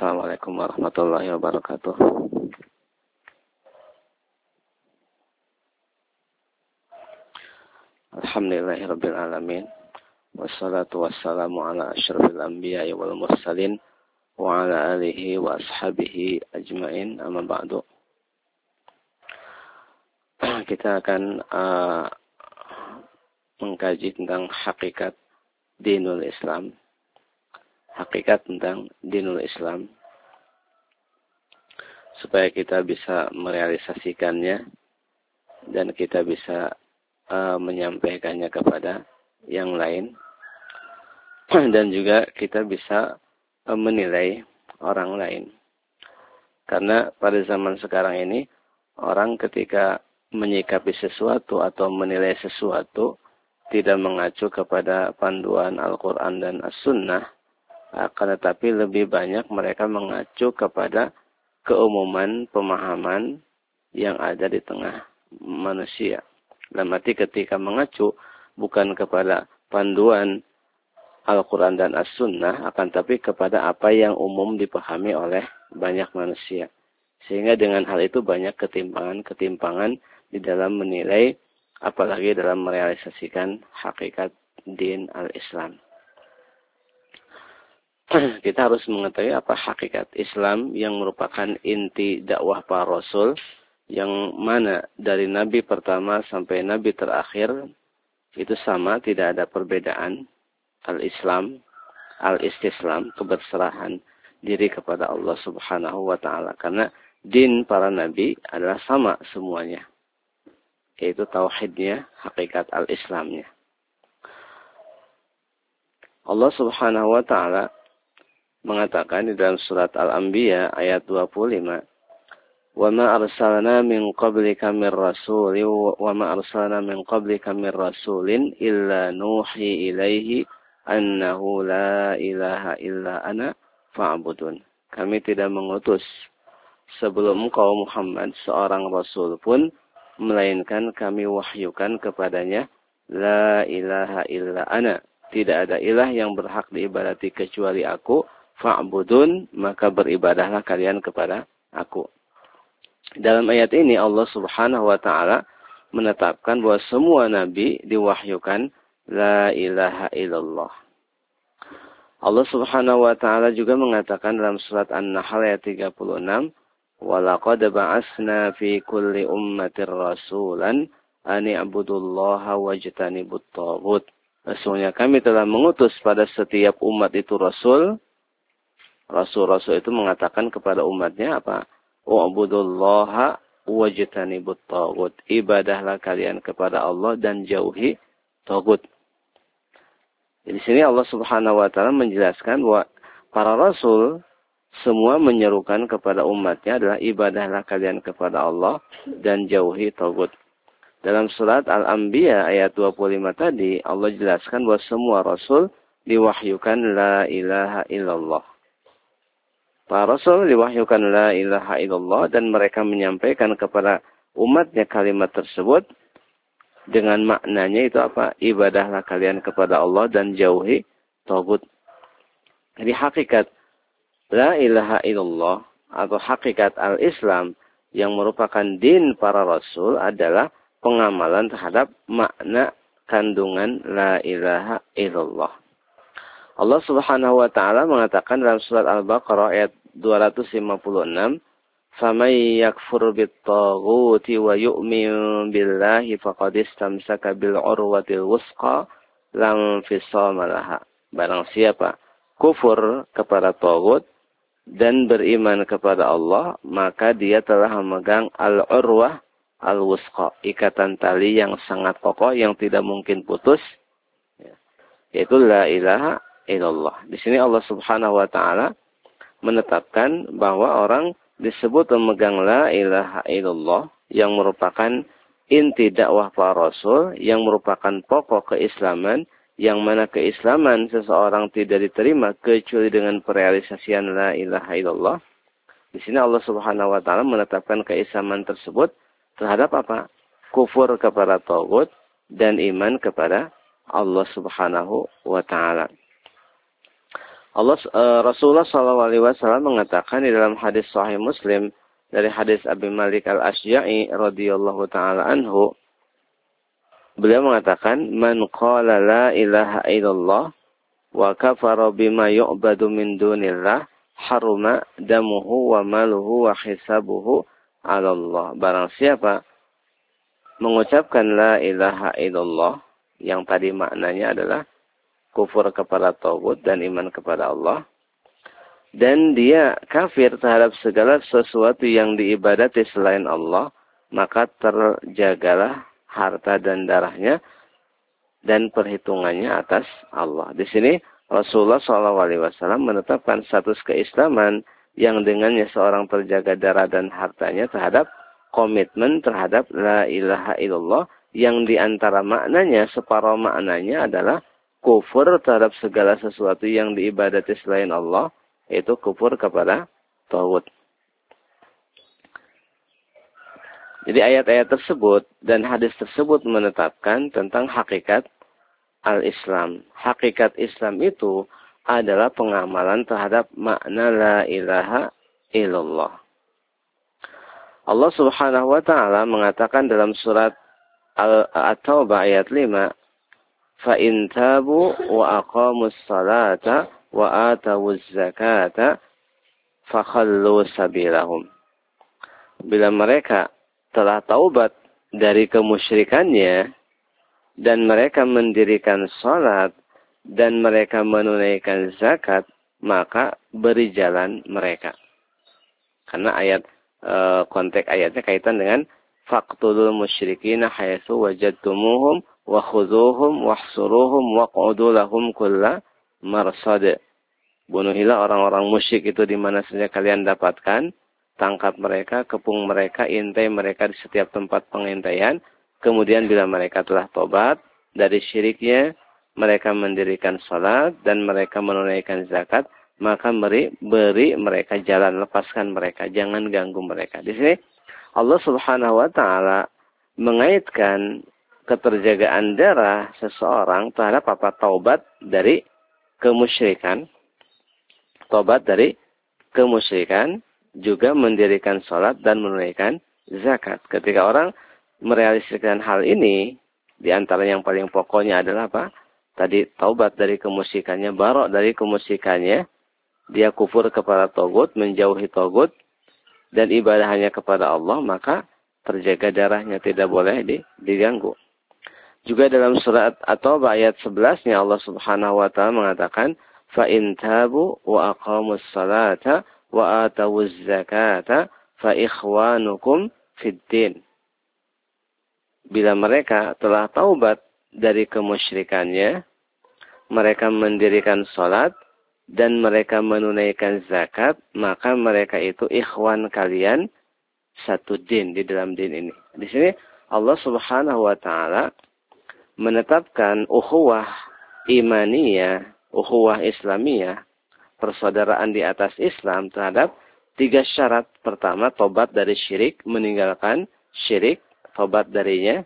Assalamualaikum warahmatullahi wabarakatuh. Alhamdulillahirabbil alamin. Wassalatu wassalamu ala asyrafil anbiya'i wal mursalin wa ala alihi wa ashabihi ajmain. Amma ba'du. Kita akan mengkaji tentang hakikat dinul Islam. Hakikat tentang dinul Islam. Supaya kita bisa merealisasikannya dan kita bisa menyampaikannya kepada yang lain. Dan juga kita bisa menilai orang lain. Karena pada zaman sekarang ini, orang ketika menyikapi sesuatu atau menilai sesuatu, tidak mengacu kepada panduan Al-Quran dan As-Sunnah, akan tetapi lebih banyak mereka mengacu kepada keumuman pemahaman yang ada di tengah manusia. Dalam arti ketika mengacu bukan kepada panduan Al-Quran dan As-Sunnah, akan tapi kepada apa yang umum dipahami oleh banyak manusia. Sehingga dengan hal itu banyak ketimpangan di dalam menilai, apalagi dalam merealisasikan hakikat din al-Islam. Kita harus mengetahui apa hakikat Islam yang merupakan inti dakwah para Rasul, yang mana dari Nabi pertama sampai Nabi terakhir itu sama, tidak ada perbedaan. Al-Islam, al-istislam, keberserahan diri kepada Allah Subhanahu wa Ta'ala. Karena din para Nabi adalah sama semuanya, yaitu tauhidnya, hakikat al-Islamnya. Allah Subhanahu wa Ta'ala mengatakan di dalam surat Al-Anbiya ayat 25, وَمَا أَرْسَلْنَا مِنْ قَبْلِكَ مِنْ رَسُولٍ إِلَّا نُوحِي إِلَيْهِ أَنَّهُ لَا إِلَهَ إِلَّا أَنَا فَاعْبُدُونِ. Kami tidak mengutus sebelum engkau Muhammad seorang Rasul pun, melainkan kami wahyukan kepadanya, La ilaha illa ana. Tidak ada ilah yang berhak diibadati kecuali aku. Fa'budun, maka beribadahlah kalian kepada aku. Dalam ayat ini Allah Subhanahu wa Ta'ala menetapkan bahwa semua nabi diwahyukan la ilaha illallah. Allah Subhanahu wa Ta'ala juga mengatakan dalam surat An-Nahl ayat 36, وَلَقَدْ بَعَثْنَا فِي كُلِّ أُمَّةٍ رَسُولًا أَنِ اعْبُدُوا اللَّهَ وَاجْتَنِبُوا الطَّاغُوتَ. Sesungguhnya kami telah mengutus pada setiap umat itu rasul. Rasul-rasul itu mengatakan kepada umatnya apa? Wa'budullaha wajtanibut taghut. Ibadahlah kalian kepada Allah dan jauhi taghut. Di sini Allah Subhanahu wa Ta'ala menjelaskan bahwa para rasul semua menyerukan kepada umatnya adalah ibadahlah kalian kepada Allah dan jauhi taghut. Dalam surat Al-Anbiya ayat 25 tadi Allah jelaskan bahwa semua rasul diwahyukan la ilaha illallah. Para Rasul diwahyukan la ilaha illallah dan mereka menyampaikan kepada umatnya kalimat tersebut dengan maknanya itu apa? Ibadahlah kalian kepada Allah dan jauhi taghut. Jadi hakikat la ilaha illallah atau hakikat al-Islam yang merupakan din para Rasul adalah pengamalan terhadap makna kandungan la ilaha illallah. Allah Subhanahu wa Ta'ala mengatakan dalam surat Al-Baqarah ayat 256, فَمَنْ يَكْفُرْ بِالطَّاغُوتِ وَيُؤْمِنْ بِاللَّهِ فَقَدِ اسْتَمْسَكَ بِالْعُرْوَةِ الْوُثْقَى لَا انْفِصَامَ لَهَا. Barang siapa kufur kepada taghut dan beriman kepada Allah, maka dia telah memegang al-urwah al-wusqa, ikatan tali yang sangat kokoh yang tidak mungkin putus, yaitu la ilaha illallah. Di sini Allah Subhanahu wa Ta'ala menetapkan bahwa orang disebut memegang la ilaha illallah yang merupakan inti dakwah para Rasul, yang merupakan pokok keislaman, yang mana keislaman seseorang tidak diterima kecuali dengan perealisasian la ilaha illallah. Di sini Allah Subhanahu wa Ta'ala menetapkan keislaman tersebut terhadap apa? Kufur kepada taghut dan iman kepada Allah Subhanahu wa Ta'ala. Rasulullah SAW mengatakan di dalam hadis Sahih Muslim dari hadis Abi Malik Al-Asy'a'i radhiyallahu taala anhu, beliau mengatakan, "Man qala la ilaha illallah wa kafara bima yu'badu min dunillah, haruma damuhu wa maluhu wa hisabuhu 'ala Allah." Barang siapa mengucapkan la ilaha illallah, yang tadi maknanya adalah kufur kepada Taghut dan iman kepada Allah, dan dia kafir terhadap segala sesuatu yang diibadati selain Allah, maka terjagalah harta dan darahnya dan perhitungannya atas Allah. Di sini Rasulullah SAW menetapkan status keislaman yang dengannya seorang terjaga darah dan hartanya terhadap komitmen terhadap la ilaha illallah, yang diantara maknanya, separuh maknanya adalah kufur terhadap segala sesuatu yang diibadati selain Allah, yaitu kufur kepada Taghut. Jadi ayat-ayat tersebut dan hadis tersebut menetapkan tentang hakikat al-Islam. Hakikat Islam itu adalah pengamalan terhadap makna la ilaha illallah. Allah Subhanahu wa taala mengatakan dalam surat At-Taubah ayat 5, "Fa in tabu wa aqamus salata wa atawuz zakata fakhallu sabilahum." Bila mereka telah taubat dari kemusyrikannya dan mereka mendirikan salat dan mereka menunaikan zakat, maka beri jalan mereka. Karena konteks ayatnya kaitan dengan faqtulul musyrikina haitsu wajadtumuhum wa khudhuhum wahsuruhum waq'udu lahum kulla marsad. Bunuhilah orang-orang musyrik itu di mana saja kalian dapatkan, tangkap mereka, kepung mereka, intai mereka di setiap tempat pengintaian. Kemudian bila mereka telah tobat dari syiriknya, mereka mendirikan salat dan mereka menunaikan zakat, maka beri mereka jalan, lepaskan mereka, jangan ganggu mereka. Di sini Allah Subhanahu wa taala mengaitkan keterjagaan darah seseorang terhadap taubat dari kemusyrikan. Taubat dari kemusyrikan, juga mendirikan salat dan menunaikan zakat. Ketika orang merealisasikan hal ini, di antara yang paling pokoknya adalah apa? Tadi taubat dari kemusyrikannya, barok dari kemusyrikannya, dia kufur kepada Taghut, menjauhi Taghut, dan ibadah hanya kepada Allah, maka terjaga darahnya, tidak boleh diganggu. Juga dalam surat At-Taubah ayat 11-nya Allah Subhanahu wa taala mengatakan, "Fa in tabu wa aqamus salata wa atawuz zakata fa ikhwanukum fid din." Bila mereka telah taubat dari kemusyrikannya, mereka mendirikan salat dan mereka menunaikan zakat, maka mereka itu ikhwan kalian, satu din di dalam din ini. Di sini Allah Subhanahu wa taala menetapkan ukhuwah imaniyah, ukhuwah islamiyah, persaudaraan di atas Islam terhadap 3 syarat. Pertama, tobat dari syirik, meninggalkan syirik, tobat darinya.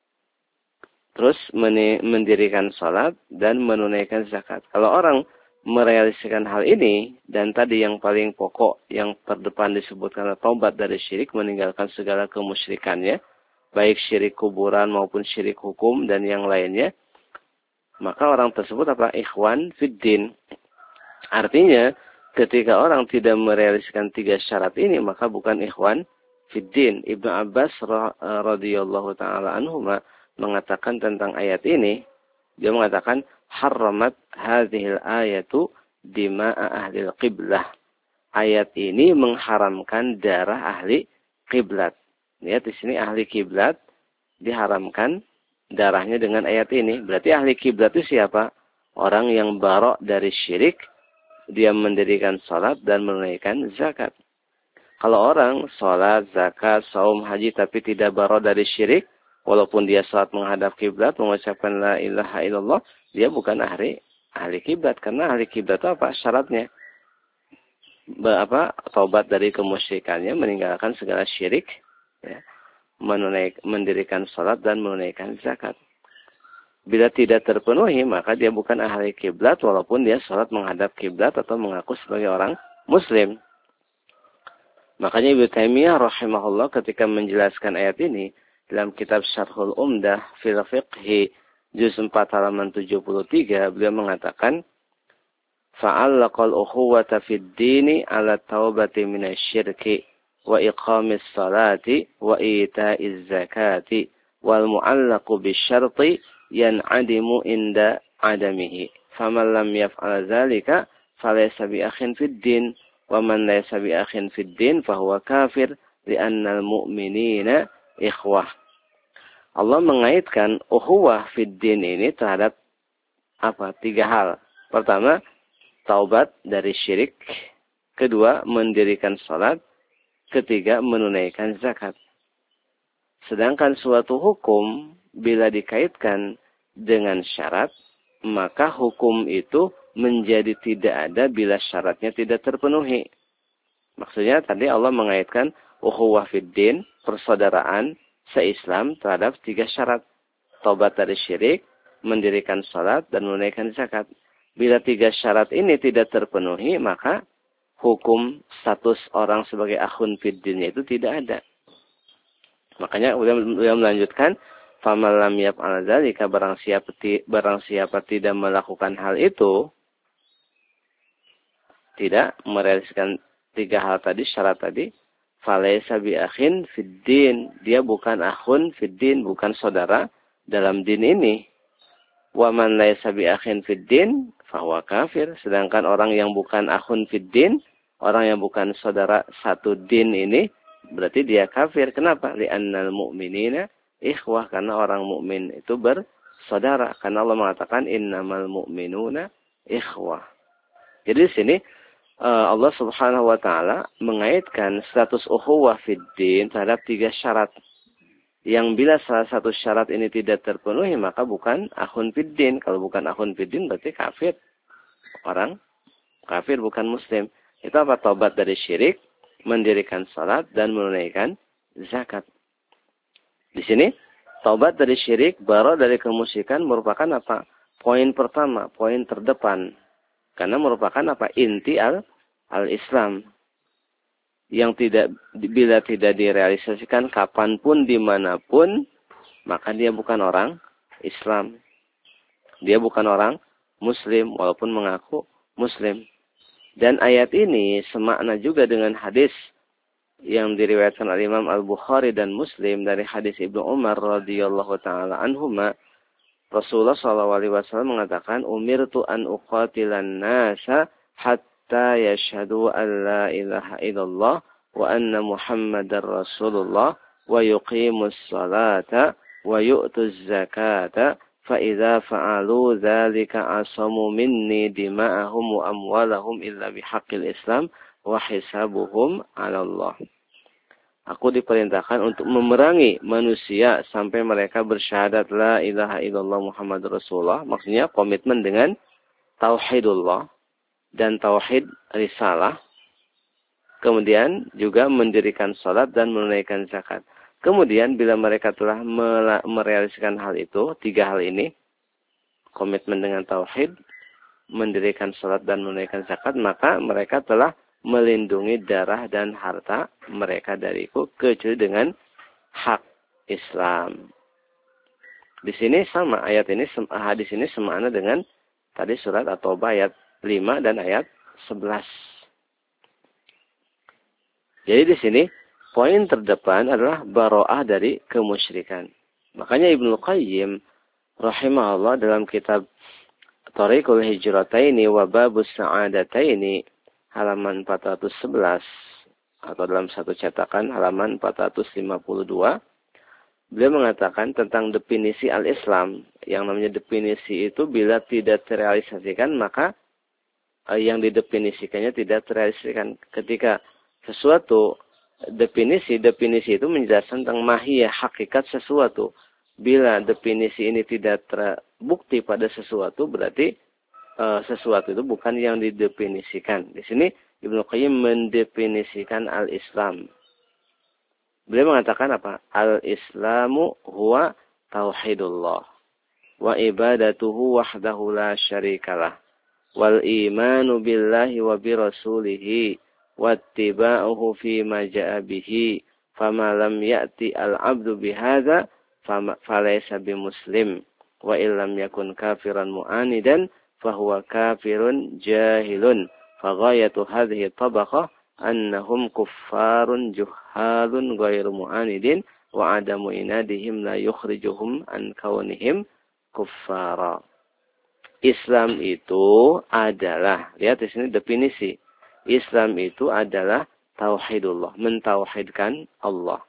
Terus mendirikan salat dan menunaikan zakat. Kalau orang merealisasikan hal ini, dan tadi yang paling pokok yang terdepan disebutkan taubat dari syirik, meninggalkan segala kemusyrikannya, baik syirik kuburan maupun syirik hukum dan yang lainnya, maka orang tersebut ikhwan fiddin. Artinya ketika orang tidak merealisasikan 3 syarat ini, maka bukan ikhwan fiddin. Ibnu Abbas radhiyallahu taala anhuma mengatakan tentang ayat ini, dia mengatakan haramat hadhil ayatu dima'a ahlil qiblah. Ayat ini mengharamkan darah ahli kiblat. Lihat di sini ahli kiblat diharamkan darahnya dengan ayat ini. Berarti ahli kiblat itu siapa? Orang yang barok dari syirik, dia mendirikan salat dan menunaikan zakat. Kalau orang salat, zakat, saum, haji tapi tidak barok dari syirik, walaupun dia salat menghadap kiblat, mengucapkan la ilaha illallah, dia bukan ahli kiblat. Karena ahli kiblat itu apa? Syaratnya taubat dari kemusyrikannya, meninggalkan segala syirik, ya, mendirikan salat dan menunaikan zakat. Bila tidak terpenuhi, maka dia bukan ahli kiblat walaupun dia sholat menghadap kiblat atau mengaku sebagai orang muslim. Makanya Ibnu Taimiyah rahimahullah ketika menjelaskan ayat ini dalam kitab Syarhul Umdah fil Fiqhi juz 4 halaman 73, beliau mengatakan fa'allaqal ukhuwata fid dini ala taubati minasyirki wa iqamis salati wa ita'iz zakati wal mu'allaqu bisyarti yan'adimu inda adamihi faman lam yaf'al dzalika falaysa bi akhin fid din wa man laysa bi akhin fid din fahuwa kafir li'annal mu'minina ikhwah. Allah mengaitkan ukhuwah fid din ini terhadap apa? 3 hal. Pertama, taubat dari syirik. Kedua, mendirikan salat. Ketiga, menunaikan zakat. Sedangkan suatu hukum bila dikaitkan dengan syarat, maka hukum itu menjadi tidak ada bila syaratnya tidak terpenuhi. Maksudnya tadi Allah mengaitkan ukhuwah fid din, persaudaraan se-Islam terhadap 3 syarat. Taubat dari syirik, mendirikan salat, dan menunaikan zakat. Bila 3 syarat ini tidak terpenuhi, maka hukum status orang sebagai akhun fid din itu tidak ada. Makanya beliau melanjutkan, faman lam yaf'al dzalika, barang siapa tidak melakukan hal itu, tidak merealisasikan 3 hal tadi, syarat tadi, falaysa bi akhin fid din, dia bukan akhun fid din, bukan saudara dalam din ini. Wa man laysa bi akhin fid din fahuwa kafir, sedangkan orang yang bukan akhun fid din, orang yang bukan saudara satu din ini, berarti dia kafir. Kenapa? Li'annal mu'minina ikhwah, karena orang mukmin itu bersaudara. Karena Allah mengatakan innamal mu'minuna ikhwah. Jadi di sini Allah Subhanahu wa taala mengaitkan status ukhuwah fid din terhadap 3 syarat. Yang bila salah satu syarat ini tidak terpenuhi, maka bukan akhun fid din. Kalau bukan akhun fid din berarti kafir. Orang kafir, bukan muslim. Itu apa? Taubat dari syirik, mendirikan salat, dan menunaikan zakat. Di sini taubat dari syirik, bara dari kemusyrikan merupakan apa? Poin pertama, poin terdepan. Karena merupakan apa? Inti al-Islam. Yang bila tidak direalisasikan kapanpun, dimanapun, maka dia bukan orang Islam. Dia bukan orang Muslim, walaupun mengaku Muslim. Dan ayat ini semakna juga dengan hadis yang diriwayatkan oleh Imam Al-Bukhari dan Muslim dari hadis Ibnu Umar radhiyallahu taala anhuma. Rasulullah SAW mengatakan, umirtu an uqatilan nasa hatta yashhadu an la ilaha illallah wa anna muhammadar rasulullah wa yuqimus salata wa yu'tuz zakata fa idza fa'alu dzalika asamu minni dima'ahum wa amwalahum illa bihaqqil islam wa hisabuhum 'ala Allah. Aku diperintahkan untuk memerangi manusia sampai mereka bersyahadat la ilaha illallah Muhammad Rasulullah. Maksudnya komitmen dengan tauhidullah dan tauhid risalah. Kemudian juga mendirikan salat dan menunaikan zakat. Kemudian bila mereka telah merealisasikan hal itu, 3 hal ini, komitmen dengan tauhid, mendirikan salat dan menunaikan zakat, maka mereka telah melindungi darah dan harta mereka dariku kecuali dengan hak Islam. Di sini sama ayat ini, hadis ini semakna dengan tadi surat At-Taubah ayat 5 dan ayat 11. Jadi di sini poin terdepan adalah baro'ah dari kemusyrikan. Makanya Ibnu Qayyim rahimahullah dalam kitab Thariqul Hijrataini wa Babus Sa'adataini halaman 411 atau dalam satu cetakan halaman 452, beliau mengatakan tentang definisi al-Islam. Yang namanya definisi itu bila tidak terrealisasikan, maka yang didefinisikannya tidak terrealisasikan. Ketika sesuatu definisi itu menjelaskan tentang mahiyah, hakikat sesuatu. Bila definisi ini tidak terbukti pada sesuatu, berarti sesuatu itu bukan yang didefinisikan. Di sini Ibnu Qayyim mendefinisikan al-Islam. Beliau mengatakan apa? Al-Islamu huwa tauhidullah. wa ibadatuhu wahdahu la syarikalah. Wal imanu billahi wa bi rasulihi wattiba'uhu fi ma ja'a bihi fama lam ya'ti al-'abdu bihadza falaysa bimuslim wa illam yakun kafiran mu'anidan fahuwa kafirun jahilun faghayatu hadhihi tabaqah annahum kuffarun juhalun ghairu mu'anidin wa adamu inadihim la yukhrijuhum an kaunihim kuffara. Islam itu adalah, lihat di sini definisi. Islam itu adalah tauhidullah, mentauhidkan Allah.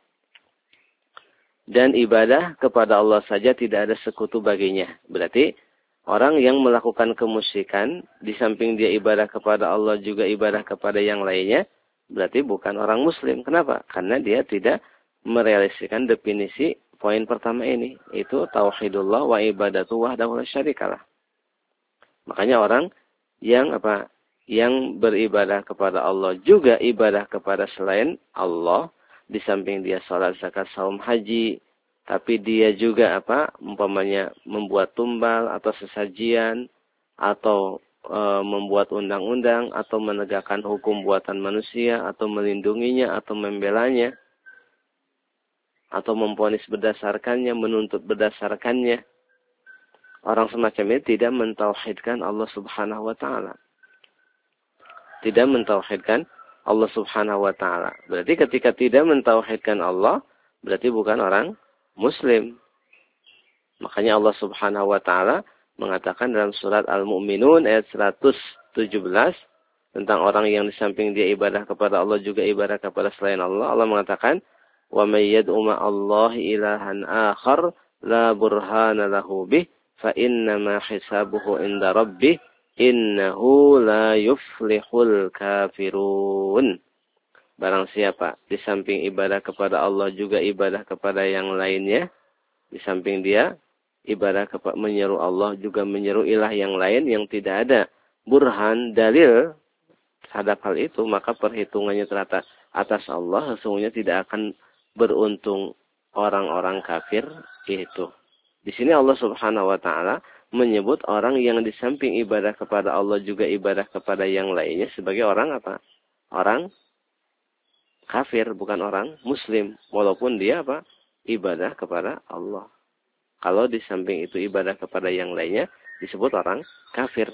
Dan ibadah kepada Allah saja tidak ada sekutu baginya. Berarti orang yang melakukan kemusyrikan, di samping dia ibadah kepada Allah juga ibadah kepada yang lainnya, berarti bukan orang muslim. Kenapa? Karena dia tidak merealisasikan definisi poin pertama ini. Itu tauhidullah wa ibadatu wahdahu la syarikalah. Makanya orang yang yang beribadah kepada Allah juga ibadah kepada selain Allah, di samping dia salat, zakat, saum, haji, tapi dia juga umpamanya membuat tumbal atau sesajian atau membuat undang-undang atau menegakkan hukum buatan manusia atau melindunginya atau membelanya atau memvonis berdasarkannya, menuntut berdasarkannya. Orang semacam ini tidak mentauhidkan Allah Subhanahu wa taala. Tidak mentauhidkan Allah Subhanahu wa taala. Berarti ketika tidak mentauhidkan Allah, berarti bukan orang muslim. Makanya Allah Subhanahu wa taala mengatakan dalam surat Al-Mu'minun ayat 117 tentang orang yang di samping dia ibadah kepada Allah juga ibadah kepada selain Allah. Allah mengatakan, "Wa may yad'u ma'allahi ilahan akhar la burhana lahu bih fa innama hisabuhu inda rabbih innahu la yuflihul kafirun." Barang siapa di samping ibadah kepada Allah juga ibadah kepada yang lainnya, di samping dia ibadah kepada menyeru Allah juga menyeru ilah yang lain yang tidak ada burhan dalil terhadap hal itu, maka perhitungannya ternyata atas Allah, sesungguhnya tidak akan beruntung orang-orang kafir itu. Di sini Allah Subhanahu wa taala menyebut orang yang di samping ibadah kepada Allah juga ibadah kepada yang lainnya sebagai orang Orang kafir, bukan orang muslim, walaupun dia ibadah kepada Allah. Kalau di samping itu ibadah kepada yang lainnya disebut orang kafir.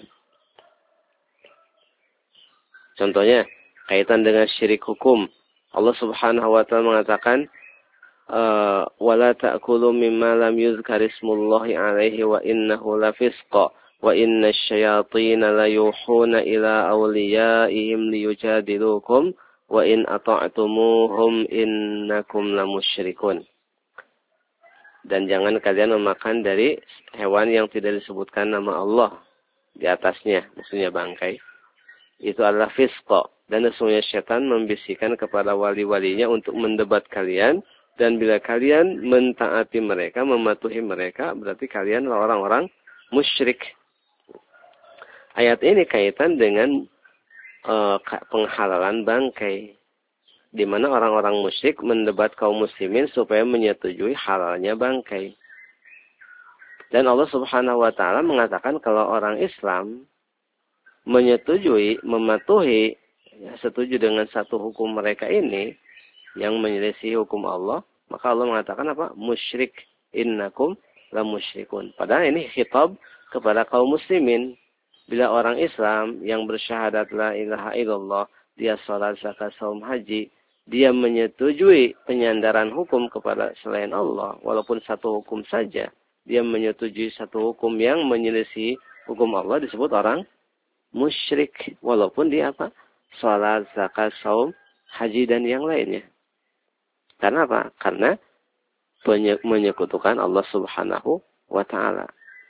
Contohnya kaitan dengan syirik hukum. Allah Subhanahu wa taala mengatakan wala ta'kulu mimma lam yuzkar ismullahi alaihi wa innahu lafisqa wa innasy syayatina layuhuna ila awliyaihim liyujadilukum wa in ata'tumuhum innakum lamusyrikun. Dan jangan kalian memakan dari hewan yang tidak disebutkan nama Allah di atasnya, maksudnya bangkai. Itu adalah fisqa. Dan sesungguhnya syaitan membisikkan kepada wali-walinya untuk mendebat kalian. Dan bila kalian mentaati mereka, mematuhi mereka, berarti kalian adalah orang-orang musyrik. Ayat ini kaitan dengan penghalalan bangkai. Di mana orang-orang musyrik mendebat kaum muslimin supaya menyetujui halalnya bangkai. Dan Allah Subhanahu wa taala mengatakan kalau orang Islam menyetujui, mematuhi, setuju dengan satu hukum mereka ini yang menyelisih hukum Allah, maka Allah mengatakan musyrik, innakum la musyrikun. Padahal ini khitab kepada kaum muslimin. Bila orang Islam yang bersyahadat la ilaha illallah, dia salat, zakat, saum, haji, dia menyetujui penyandaran hukum kepada selain Allah, walaupun satu hukum saja, dia menyetujui satu hukum yang menyelisih hukum Allah, disebut orang musyrik, walaupun dia salat, zakat, saum, haji dan yang lainnya. Karena Karena menyekutukan Allah Subhanahu wa taala.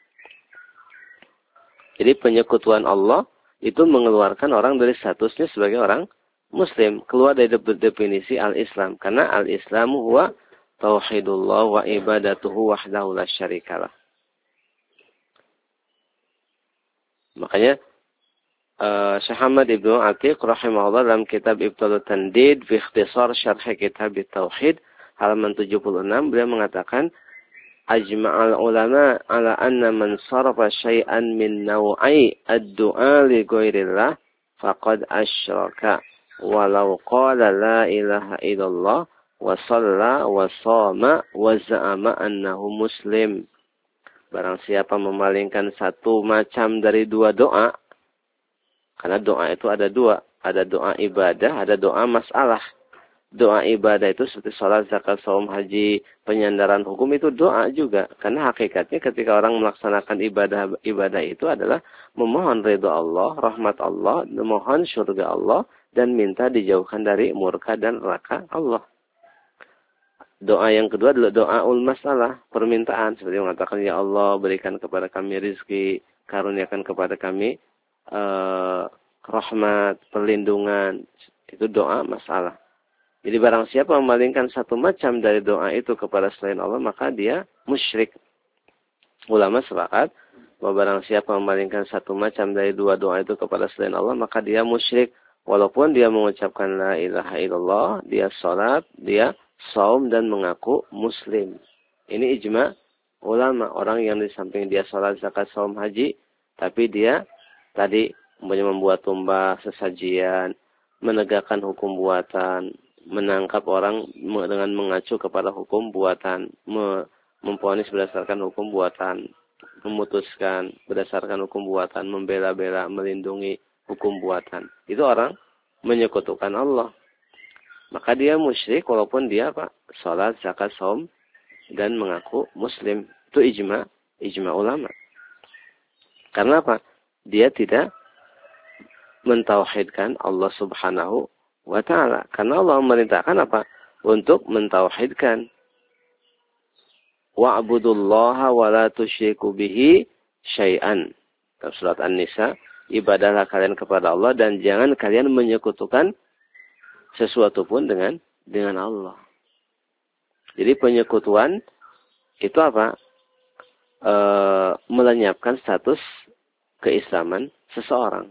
Jadi penyekutuan Allah itu mengeluarkan orang dari statusnya sebagai orang muslim, keluar dari definisi al-Islam. Karena al-Islamu huwa tauhidullah wa ibadatuhu wahdahu la syarikalah. Makanya Syekh Ahmad Ibnu Atiq rahimahullah dalam kitab Ibtalut Tandid fi ikhtisar syarh kitab Tauhid halaman 76 beliau mengatakan ajma'al ulama ala anna man sarafa syai'an min naw'i ad-du'a li ghairillah faqad asyraka walau qala la ilaha illallah wa shalla wa shama wa za'ama annahu muslim. Barang siapa memalingkan satu macam dari dua doa, karena doa itu ada dua, ada doa ibadah, ada doa masalah. Doa ibadah itu seperti sholat, zakat, saum, haji, penyandaran hukum itu doa juga. Karena hakikatnya ketika orang melaksanakan ibadah itu adalah memohon ridha Allah, rahmat Allah, memohon surga Allah, dan minta dijauhkan dari murka dan neraka Allah. Doa yang kedua adalah doaul masalah, permintaan. Seperti mengatakan, ya Allah berikan kepada kami rizki, karuniakan kepada kami rahmat, perlindungan. Itu doa masalah. Jadi barang siapa memalingkan satu macam dari doa itu kepada selain Allah, maka dia musyrik. Ulama sepakat bahwa barang siapa memalingkan satu macam dari dua doa itu kepada selain Allah, maka dia musyrik. Walaupun dia mengucapkan la ilaha illallah, dia sholat, dia saum dan mengaku muslim. Ini ijma ulama. Orang yang di samping dia sholat, zakat, saum, haji, tapi dia tadi membuat tumbah, sesajian, menegakkan hukum buatan, menangkap orang dengan mengacu kepada hukum buatan, memvonis berdasarkan hukum buatan, memutuskan berdasarkan hukum buatan, membela-bela, melindungi hukum buatan. Itu orang menyekutukan Allah. Maka dia musyrik walaupun dia salat, zakat, saum dan mengaku muslim. Itu ijma ulama. Karena apa? Dia tidak mentauhidkan Allah Subhanahu wa ta'ala. Karena Allah memerintahkan apa? Untuk mentauhidkan. Wa'budullaha wa la tusyriku bihi syai'an. Dalam surat An-Nisa, ibadahlah kalian kepada Allah dan jangan kalian menyekutukan sesuatu pun dengan Allah. Jadi penyekutuan itu apa? Melenyapkan status keislaman seseorang.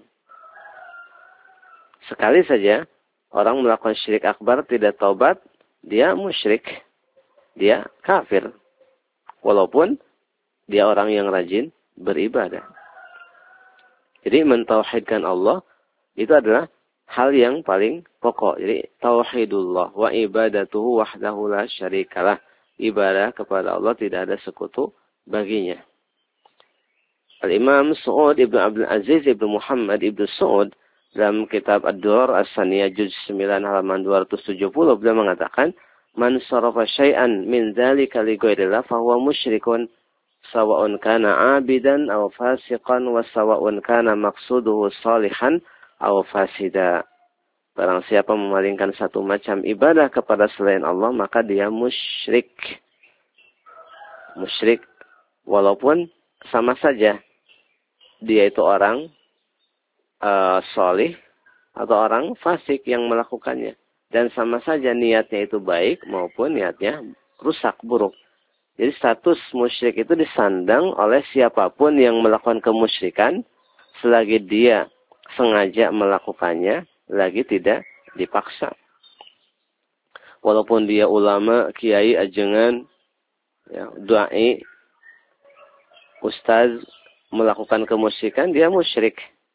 Sekali saja orang melakukan syirik akbar tidak taubat, dia musyrik. Dia kafir. Walaupun dia orang yang rajin beribadah. Jadi mentauhidkan Allah itu adalah hal yang paling pokok. Jadi tauhidullah wa ibadatuhu wahdahu la syarikalah. Ibadah kepada Allah tidak ada sekutu baginya. Al-Imam Su'ud ibn Abdul Aziz ibn Muhammad ibn Su'ud dalam kitab Ad-Durar As-Saniyah juz 9 halaman 270 beliau mengatakan, "Man sarafa syai'an min dzalika li ghairillah fa huwa musyrikun sawa'un kana 'abidan aw fasiqan wa sawa'un kana maqsuduhu salihan aw fasida." Barang siapa memalingkan satu macam ibadah kepada selain Allah, maka dia musyrik. Musyrik walaupun sama saja dia itu orang solih atau orang fasik yang melakukannya. Dan sama saja niatnya itu baik maupun niatnya rusak, buruk. Jadi status musyrik itu disandang oleh siapapun yang melakukan kemusyrikan selagi dia sengaja melakukannya, lagi tidak dipaksa. Walaupun dia ulama, kiai, ajengan, ya, dai, ustaz melakukan kemusyrikan, dia musyrik.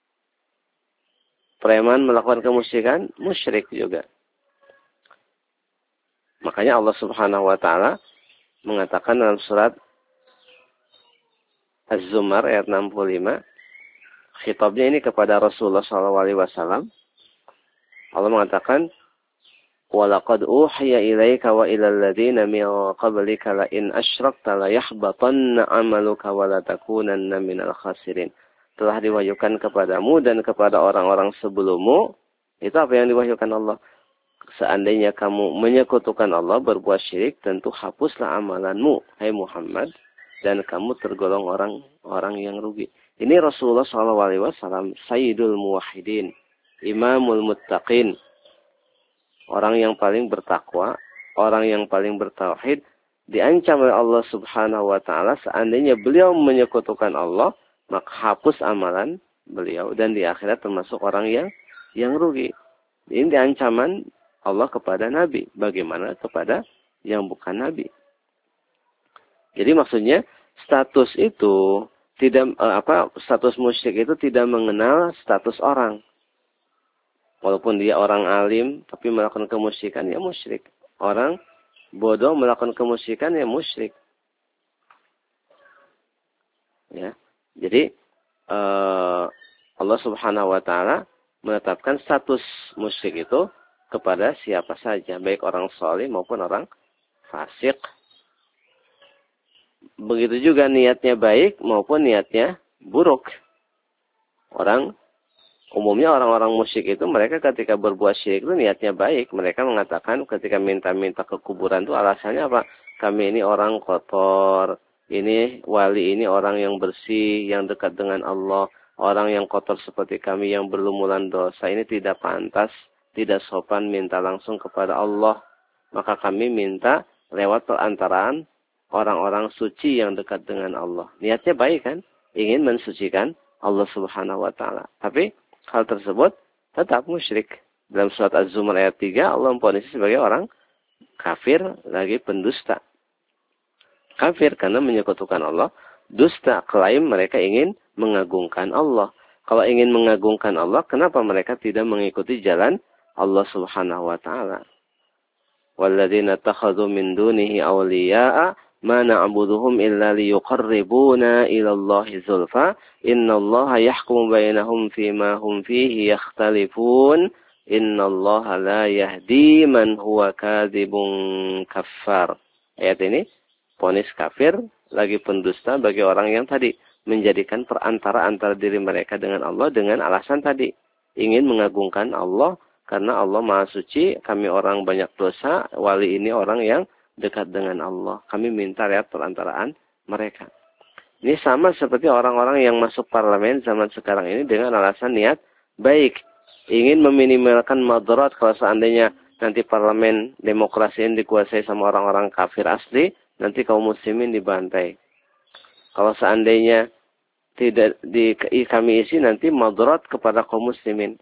Preman melakukan kemusyrikan, musyrik juga. Makanya Allah Subhanahu wa ta'ala mengatakan dalam surat Az-Zumar ayat 65, khitabnya ini kepada Rasulullah SAW. Allah mengatakan, وَلَقَدْ أُوحِيَ إِلَيْكَ وَإِلَى الَّذِينَ مِنْ قَبْلِكَ لَإِنْ أَشْرَكْتَ لَيَحْبَطَنَّ عَمَلُكَ وَلَتَكُونَنَّ مِنَ الْخَاسِرِينَ. Telah diwahyukan kepadamu dan kepada orang-orang sebelummu. Itu apa yang diwahyukan Allah? Seandainya kamu menyekutukan Allah, berbuat syirik, tentu hapuslah amalanmu, hai Muhammad, dan kamu tergolong orang yang rugi. Ini Rasulullah SAW, Sayyidul Muwahhidin, Imamul Muttaqin, orang yang paling bertakwa, orang yang paling bertauhid, diancam oleh Allah Subhanahu wa ta'ala, seandainya beliau menyekutukan Allah, maka hapus amalan beliau, dan di akhirat termasuk orang yang rugi. Ini ancaman Allah kepada Nabi. Bagaimana kepada yang bukan Nabi? Jadi maksudnya status itu tidak status musyrik itu tidak mengenal status orang. Walaupun dia orang alim tapi melakukan kemusyrikan, ya musyrik. Orang bodoh melakukan kemusyrikan, ya musyrik. Ya. Jadi Allah Subhanahu wa taala menetapkan status musyrik itu kepada siapa saja, baik orang saleh maupun orang fasik. Begitu juga niatnya baik maupun niatnya buruk. Umumnya orang-orang musyrik itu mereka ketika berbuat syirik itu niatnya baik. Mereka mengatakan ketika minta-minta ke kuburan itu alasannya apa? Kami ini orang kotor. Ini wali ini orang yang bersih, yang dekat dengan Allah. Orang yang kotor seperti kami yang berlumuran dosa ini tidak pantas, tidak sopan minta langsung kepada Allah. Maka kami minta lewat perantaraan orang-orang suci yang dekat dengan Allah. Niatnya baik kan? Ingin mensucikan Allah Subhanahu wa taala. Tapi hal tersebut tetap musyrik. Dalam surat Az-Zumar ayat 3 Allah memvonis sebagai orang kafir lagi pendusta. Kafir karena menyekutukan Allah, dusta klaim mereka ingin mengagungkan Allah. Kalau ingin mengagungkan Allah, kenapa mereka tidak mengikuti jalan Allah Subhanahu wa taala? Walladzina takhadhu min dunihi awliya'a ma na'buduhum illa liyuqarribuna ila Allahi zulfa innallaha yahkumu bainahum fima hum fihi yakhtalifun innallaha la yahdi man huwa kadzibun kaffar. Ayat ini vonis kafir lagi pendusta bagi orang yang tadi menjadikan perantara antara diri mereka dengan Allah dengan alasan tadi ingin mengagungkan Allah karena Allah Maha Suci, kami orang banyak dosa, wali ini orang yang dekat dengan Allah. Kami minta lihat perantaraan mereka. Ini sama seperti orang-orang yang masuk parlemen zaman sekarang ini dengan alasan niat baik. Ingin meminimalkan madarat kalau seandainya nanti parlemen demokrasi ini dikuasai sama orang-orang kafir asli, nanti kaum muslimin dibantai. Kalau seandainya tidak kami isi nanti madarat kepada kaum muslimin.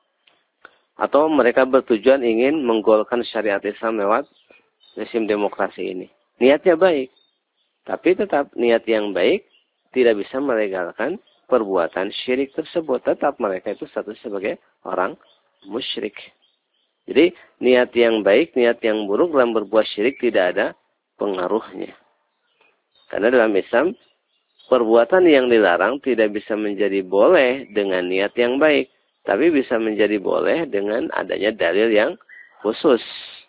Atau mereka bertujuan ingin menggolkan syariat Islam lewat rezim demokrasi ini. Niatnya baik. Tapi tetap niat yang baik tidak bisa melegalkan perbuatan syirik tersebut. Tetap mereka itu status sebagai orang musyrik. Jadi niat yang baik, niat yang buruk dalam berbuat syirik tidak ada pengaruhnya. Karena dalam Islam, perbuatan yang dilarang tidak bisa menjadi boleh dengan niat yang baik. Tapi bisa menjadi boleh dengan adanya dalil yang khusus.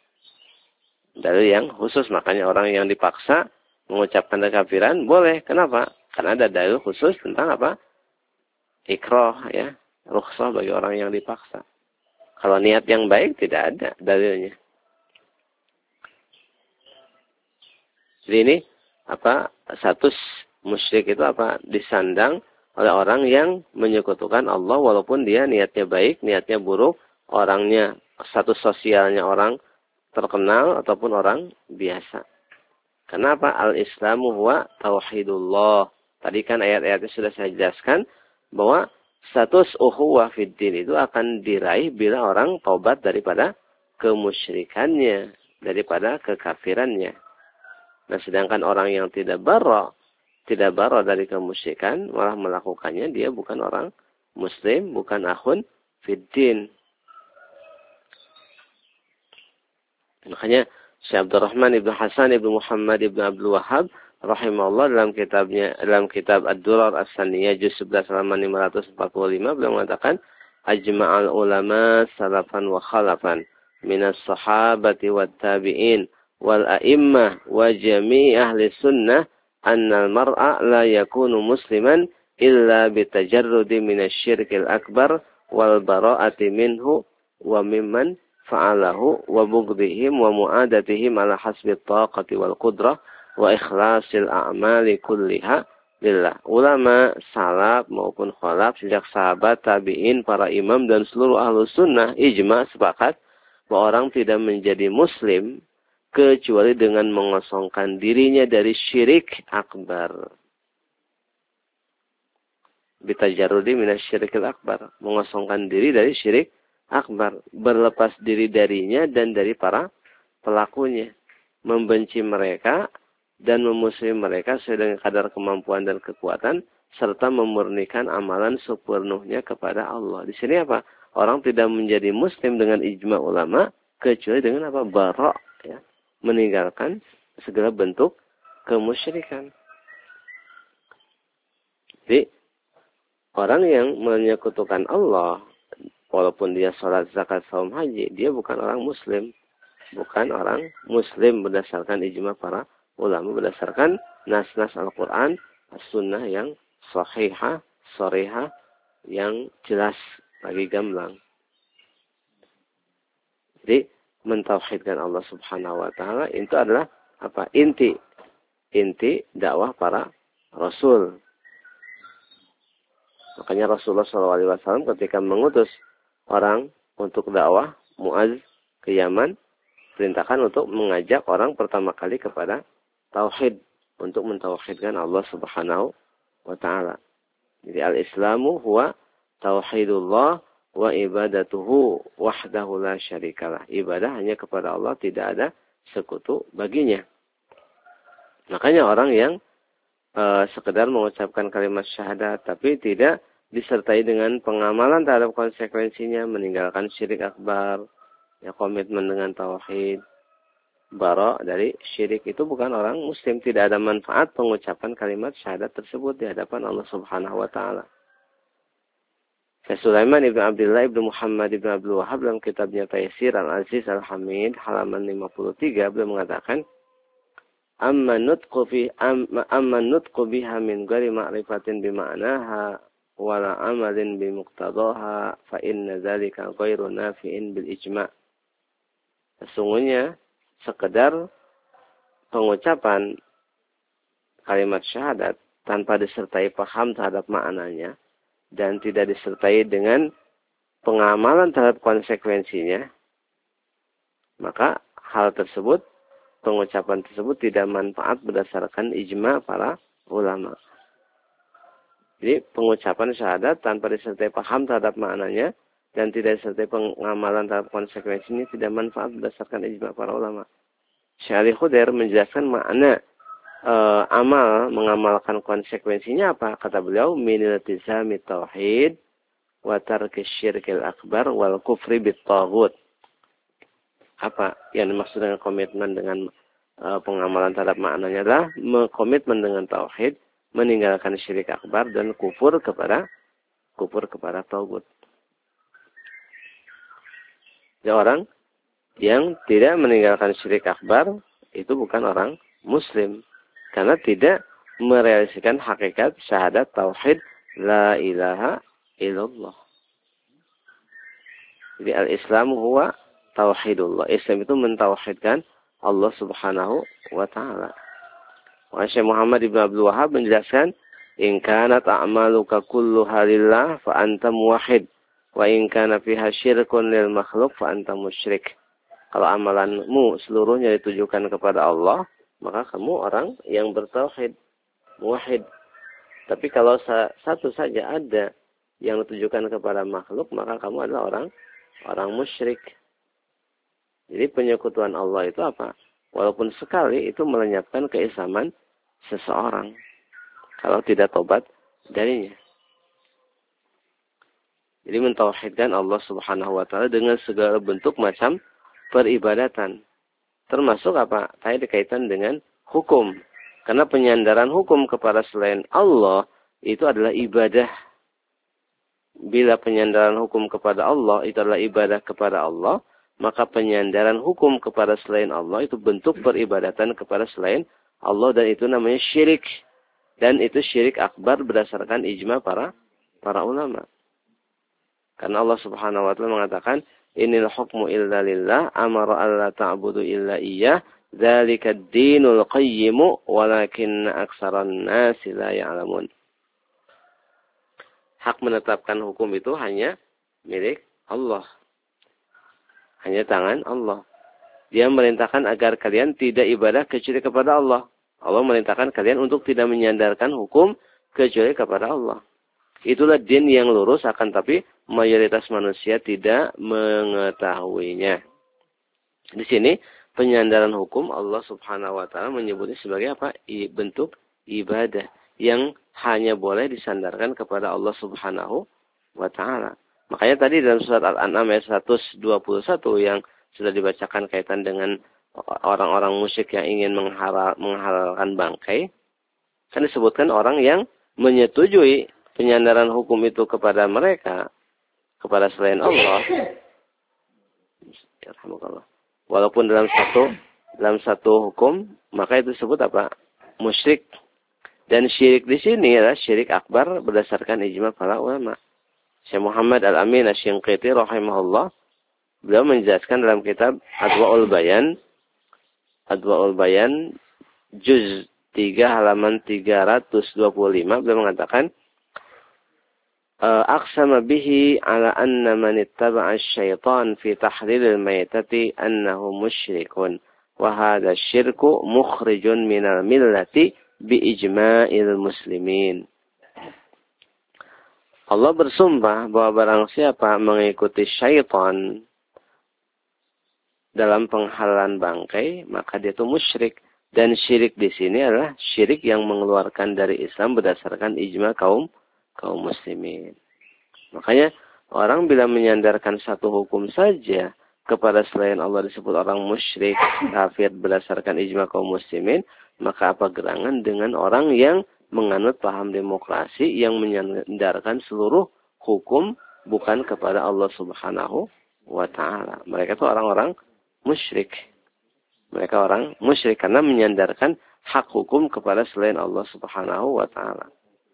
Dalil yang khusus. Makanya orang yang dipaksa mengucapkan kekafiran boleh. Kenapa? Karena ada dalil khusus tentang apa? Ikrah, ya. Rukhsah bagi orang yang dipaksa. Kalau niat yang baik tidak ada dalilnya. Jadi ini status musyrik itu disandang oleh orang yang menyekutukan Allah walaupun dia niatnya baik, niatnya buruk, orangnya status sosialnya orang terkenal ataupun orang biasa. Kenapa? Al-Islamu huwa tauhidullah. Tadi kan ayat-ayatnya sudah saya jelaskan bahwa status ukhuwah fiddin itu akan diraih bila orang taubat daripada kemusyrikannya, daripada kekafirannya. Nah, sedangkan orang yang tidak bara dari kemusyrikan, malah melakukannya, dia bukan orang muslim, bukan akhun fiddin. Makanya Syekh Abdurrahman Ibn Hasan Ibn Muhammad Ibn Abdul Wahhab rahimahullah dalam kitab Ad-Durar As-Saniyah juz 11 halaman 545 beliau mengatakan ajma'al ulama salafan wa khalafan minas sahabati wat tabi'in wal a'immah wa jami' ahli sunnah annal mar'a la yakunu musliman illa bitajarrudi minasyirkil akbar wal bara'ati minhu wa mimman fa'alahu wa bughdihim wa mu'adatihim ala hasbi taqati wal qudrah wa ikhlasil a'mali kulliha lillah. Ulama salaf maupun khalaf sejak sahabat, tabi'in, para imam dan seluruh ahlu sunnah ijma sepakat bahwa orang tidak menjadi muslim kecuali dengan mengosongkan dirinya dari syirik akbar. Bitajarrudi minasyirkil akbar. Mengosongkan diri dari syirik akbar. Berlepas diri darinya dan dari para pelakunya. Membenci mereka dan memusuhi mereka sesuai dengan kadar kemampuan dan kekuatan, serta memurnikan amalan sepenuhnya kepada Allah. Di sini apa? Orang tidak menjadi muslim dengan ijma ulama, kecuali dengan apa? Bara', ya. Meninggalkan segala bentuk kemusyrikan. Jadi, orang yang menyekutukan Allah, walaupun dia sholat, zakat, saum, haji, dia bukan orang muslim. Bukan orang muslim berdasarkan ijma para ulama, berdasarkan nas-nas Al-Quran, as-sunnah yang sahihah, sorihah, yang jelas, lagi gamblang. Jadi, mentauhidkan Allah subhanahu wa ta'ala, itu adalah apa? Inti dakwah para rasul. Makanya Rasulullah SAW ketika mengutus orang untuk dakwah, Mu'adz ke Yaman, perintahkan untuk mengajak orang pertama kali kepada tauhid, untuk mentauhidkan Allah subhanahu wa ta'ala. Jadi al-Islamu huwa tauhidullah wa ibadatuhu wahdahu la syarikalah. Ibadah hanya kepada Allah, tidak ada sekutu baginya. Makanya orang yang sekedar mengucapkan kalimat syahadat tapi tidak disertai dengan pengamalan terhadap konsekuensinya, meninggalkan syirik akbar, ya, komitmen dengan tauhid, bara dari syirik, itu bukan orang muslim. Tidak ada manfaat pengucapan kalimat syahadat tersebut di hadapan Allah subhanahu wa ta'ala. Sulaiman ibn Abdullah ibn Muhammad ibn Abdul Wahab dalam kitabnya Taysir al-Aziz al-Hamid halaman 53 beliau mengatakan, amma nutqu biha min ghairi ma'rifatin bima'naha wala amalin bimuqtadaha fa inna dzalika ghairu nafi'in bil ijma'. Sesungguhnya sekedar pengucapan kalimat syahadat tanpa disertai paham terhadap maknanya dan tidak disertai dengan pengamalan terhadap konsekuensinya, maka hal tersebut, pengucapan tersebut tidak manfaat berdasarkan ijma para ulama. Jadi pengucapan syahadat tanpa disertai paham terhadap maknanya dan tidak disertai pengamalan terhadap konsekuensinya tidak manfaat berdasarkan ijma para ulama. Syekh Khudair menjelaskan makna amal mengamalkan konsekuensinya apa? Kata beliau, minil tizami tauhid wa tarki syirkil akbar wal kufri bit taghut. Apa yang dimaksud dengan komitmen dengan pengamalan terhadap maknanya adalah komitmen dengan tauhid, meninggalkan syirik akbar dan kufur kepada taghut. Jadi orang yang tidak meninggalkan syirik akbar itu bukan orang muslim, karena tidak merealisasikan hakikat syahadat tauhid la ilaha illallah. Jadi al-Islam huwa tauhidullah. Islam itu mentauhidkan Allah subhanahu wa ta'ala. Syekh Muhammad ibn Abdul Wahab menjelaskan, in kanat a'maluka kulluha lillah fa anta muwahhid wa in kana fiha syirkun lil makhluk fa anta musyrik. Kalau amalanmu seluruhnya ditujukan kepada Allah, maka kamu orang yang bertauhid, muwahhid. Tapi kalau satu saja ada yang ditujukan kepada makhluk, maka kamu adalah orang musyrik. Jadi penyekutuan Allah itu apa? Walaupun sekali itu melenyapkan keislaman seseorang kalau tidak tobat darinya. Jadi mentauhidkan Allah subhanahu wa ta'ala dengan segala bentuk macam peribadatan. Termasuk apa? Tadi dikaitan dengan hukum. Karena penyandaran hukum kepada selain Allah itu adalah ibadah. Bila penyandaran hukum kepada Allah itu adalah ibadah kepada Allah, maka penyandaran hukum kepada selain Allah itu bentuk peribadatan kepada selain Allah, dan itu namanya syirik. Dan itu syirik akbar berdasarkan ijma para ulama. Karena Allah subhanahu wa ta'ala mengatakan, inil hukmu illa lillah, amara alla ta'budu illa iyyah, dzalika ad-dinul qayyimu, walakinna aksaran nasi la ya'lamun. Hak menetapkan hukum itu hanya milik Allah. Hanya tangan Allah. Dia merintahkan agar kalian tidak ibadah kecuali kepada Allah. Allah merintahkan kalian untuk tidak menyandarkan hukum kecuali kepada Allah. Itulah din yang lurus, akan tapi mayoritas manusia tidak mengetahuinya. Di sini penyandaran hukum, Allah Subhanahu wa taala menyebutnya sebagai apa? Bentuk ibadah yang hanya boleh disandarkan kepada Allah Subhanahu wa taala. Makanya tadi dalam surat Al-An'am ayat 121 yang sudah dibacakan kaitan dengan orang-orang musyrik yang ingin menghalalkan bangkai, kan disebutkan orang yang menyetujui penyandaran hukum itu kepada mereka, kepada selain Allah. Walaupun dalam satu hukum, maka itu disebut apa? Musyrik. Dan syirik di sini adalah syirik akbar berdasarkan ijma para ulama. Syekh Muhammad Al-Amin Asy-Shinqiti rahimahullah, beliau menjelaskan dalam kitab Adwa'ul Bayan juz 3 halaman 325, beliau mengatakan aqsama bihi ala anna man ittaba'a asy-syaitan fi tahlilil maytati annahu musyrikun wa hadha asy-syirku mukhrijun minal millati bi ijma'il muslimin. Allah bersumpah bahwa barang siapa mengikuti syaitan dalam penghalalan bangkai, maka dia itu musyrik. Dan syirik di sini adalah syirik yang mengeluarkan dari Islam berdasarkan ijma kaum muslimin. Makanya orang bila menyandarkan satu hukum saja kepada selain Allah disebut orang musyrik, kafir berdasarkan ijma kaum muslimin, maka apa gerangan dengan orang yang menganut paham demokrasi yang menyandarkan seluruh hukum bukan kepada Allah Subhanahu wa taala. Mereka itu orang-orang musyrik. Mereka orang musyrik karena menyandarkan hak hukum kepada selain Allah Subhanahu wa taala.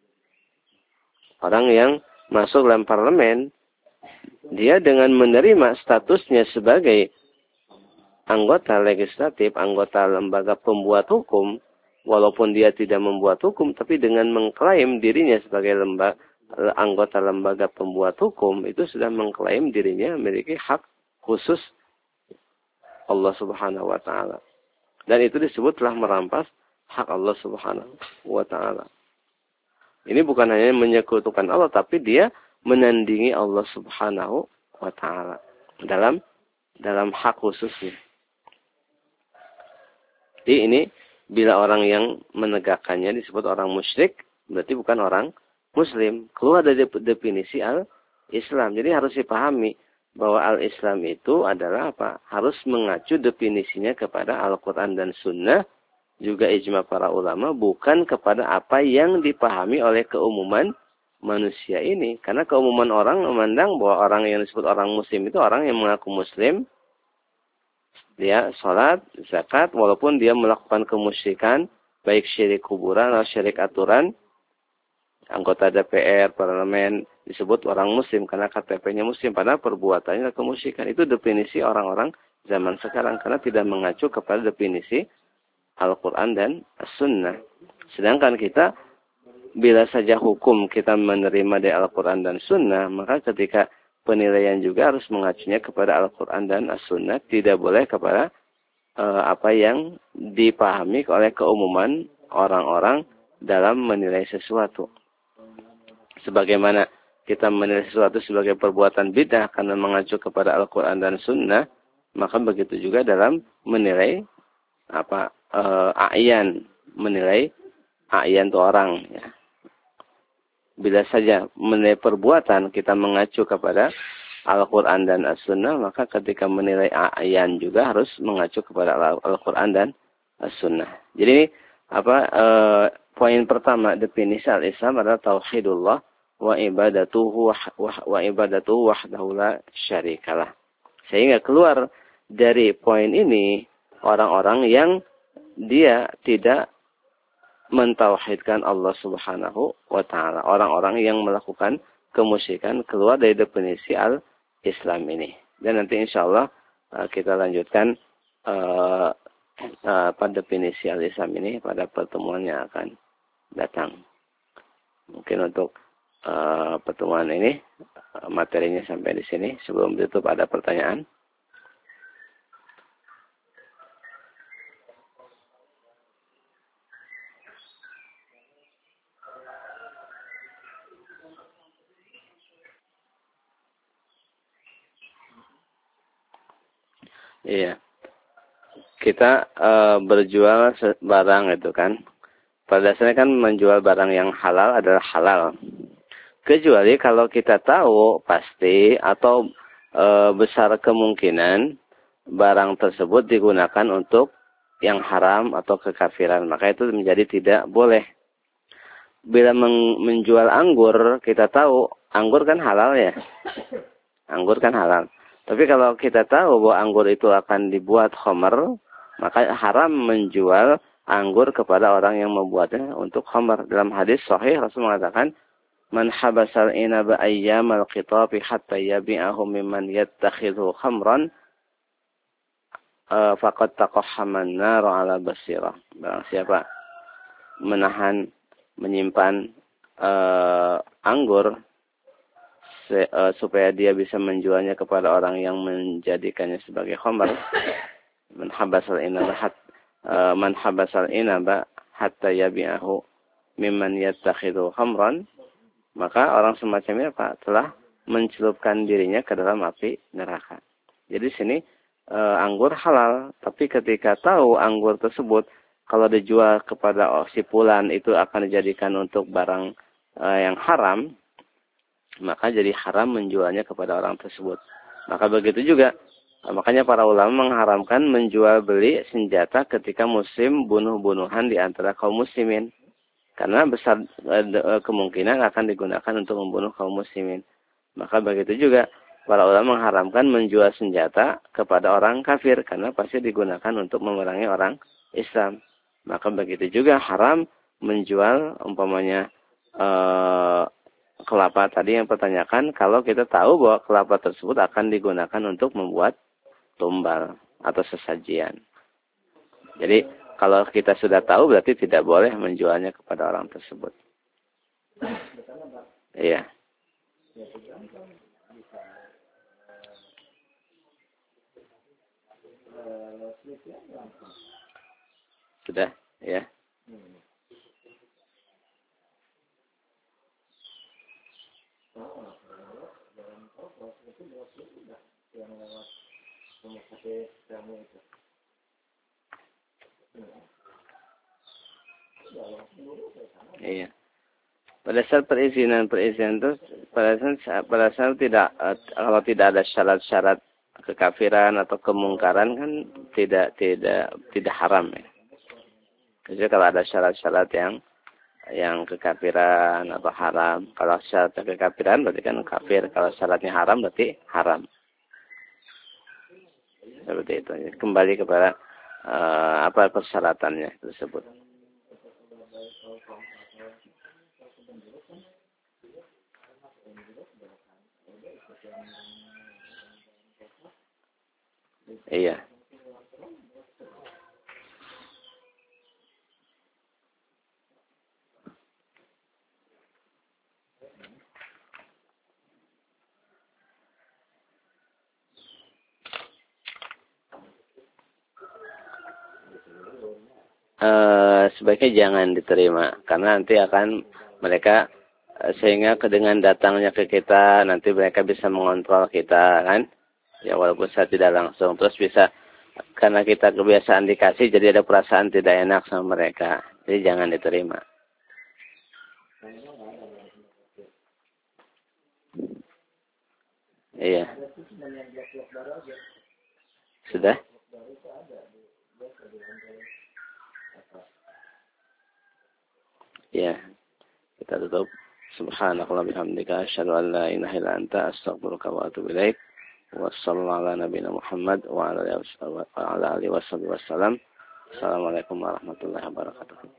Orang yang masuk dalam parlemen, dia dengan menerima statusnya sebagai anggota legislatif, anggota lembaga pembuat hukum, walaupun dia tidak membuat hukum, tapi dengan mengklaim dirinya sebagai anggota lembaga pembuat hukum, itu sudah mengklaim dirinya memiliki hak khusus Allah Subhanahu wa taala. Dan itu disebut telah merampas hak Allah Subhanahu wa taala. Ini bukan hanya menyekutukan Allah, tapi dia menandingi Allah Subhanahu wa taala dalam hak khususnya. Jadi ini bila orang yang menegakkannya disebut orang musyrik, berarti bukan orang muslim. Keluar dari definisi al-Islam. Jadi harus dipahami bahwa al-Islam itu adalah apa? Harus mengacu definisinya kepada Al-Quran dan Sunnah, juga ijma para ulama, bukan kepada apa yang dipahami oleh keumuman manusia ini. Karena keumuman orang memandang bahwa orang yang disebut orang muslim itu orang yang mengaku muslim, dia sholat, zakat, walaupun dia melakukan kemusyrikan, baik syirik kuburan atau syirik aturan. Anggota DPR, parlemen, disebut orang muslim karena KTP-nya muslim, padahal perbuatannya kemusyrikan. Itu definisi orang-orang zaman sekarang karena tidak mengacu kepada definisi Al-Quran dan As-Sunnah. Sedangkan kita, bila saja hukum kita menerima dari Al-Quran dan Sunnah, maka ketika penilaian juga harus mengacunya kepada Al-Quran dan As-Sunnah, tidak boleh kepada apa yang dipahami oleh keumuman orang-orang dalam menilai sesuatu. Sebagaimana kita menilai sesuatu sebagai perbuatan bid'ah karena mengacu kepada Al-Quran dan Sunnah, maka begitu juga dalam menilai a'yan, menilai a'yan itu orang. Ya. Bila saja menilai perbuatan kita mengacu kepada Al-Quran dan As-Sunnah, maka ketika menilai a'yan juga harus mengacu kepada Al-Quran dan As-Sunnah. Jadi poin pertama definisi al-Islam adalah tauhidullah wa ibadatuhu wahdahu la syarikalah. Sehingga keluar dari poin ini orang-orang yang dia tidak mentauhidkan Allah Subhanahu wa taala. Orang-orang yang melakukan kemusyrikan keluar dari definisi al-Islam ini. Dan nanti insyaallah kita lanjutkan pada definisi al-Islam ini pada pertemuan yang akan datang. Mungkin untuk pertemuan ini materinya sampai di sini. Sebelum ditutup ada pertanyaan? Iya. kita berjual barang itu kan. Pada dasarnya kan menjual barang yang halal adalah halal. Kecuali kalau kita tahu pasti atau besar kemungkinan barang tersebut digunakan untuk yang haram atau kekafiran. Maka itu menjadi tidak boleh. Bila menjual anggur, kita tahu anggur kan halal ya. Anggur kan halal. Tapi kalau kita tahu bahwa anggur itu akan dibuat khamar, maka haram menjual anggur kepada orang yang membuatnya untuk khamar. Dalam hadis sahih Rasul mengatakan, "Man habasal inaba ayyamal qitafi hatta yabi'ahu mimman yattakhidhu khamran, faqad taqahhaman nar 'ala basirah." Barang siapa menyimpan anggur supaya dia bisa menjualnya kepada orang yang menjadikannya sebagai khamar. Man habasal inaba hatta yabi'ahu mimman yattakhidhu khamran, maka orang semacamnya telah mencelupkan dirinya ke dalam api neraka. Jadi sini anggur halal, tapi ketika tahu anggur tersebut kalau dijual kepada si fulan itu akan dijadikan untuk barang yang haram, maka jadi haram menjualnya kepada orang tersebut. Maka begitu juga, makanya para ulama mengharamkan menjual beli senjata ketika musim bunuh-bunuhan di antara kaum muslimin. Karena besar kemungkinan akan digunakan untuk membunuh kaum muslimin. Maka begitu juga, para ulama mengharamkan menjual senjata kepada orang kafir. Karena pasti digunakan untuk memerangi orang Islam. Maka begitu juga haram menjual umpamanya kelapa tadi yang pertanyakan, kalau kita tahu bahwa kelapa tersebut akan digunakan untuk membuat tumbal atau sesajian. Jadi kalau kita sudah tahu berarti tidak boleh menjualnya kepada orang tersebut. Iya. Sudah, ya. Iya. Pada saat perizinan itu pada saat tidak kalau tidak ada syarat-syarat kekafiran atau kemungkaran kan tidak haram ya. Jadi kalau ada syarat-syarat yang kekafiran atau haram, kalau syaratnya kekafiran berarti kan kafir, kalau syaratnya haram berarti haram. Seperti itu. Kembali kepada apa persyaratannya tersebut. Iya. Sebaiknya jangan diterima karena nanti akan mereka sehingga dengan datangnya ke kita nanti mereka bisa mengontrol kita kan ya, walaupun saya tidak langsung, terus bisa karena kita kebiasaan dikasih jadi ada perasaan tidak enak sama mereka, jadi jangan diterima. Iya. Sudah? Ya, kita tutup. Subhanakallah bihamdika asyhadu an la ilaha illa anta astaghfiruka wa atubu ilaik. Wassallallahu ala nabiyina Muhammad wa ala alihi wasallam. Assalamualaikum warahmatullahi wabarakatuh.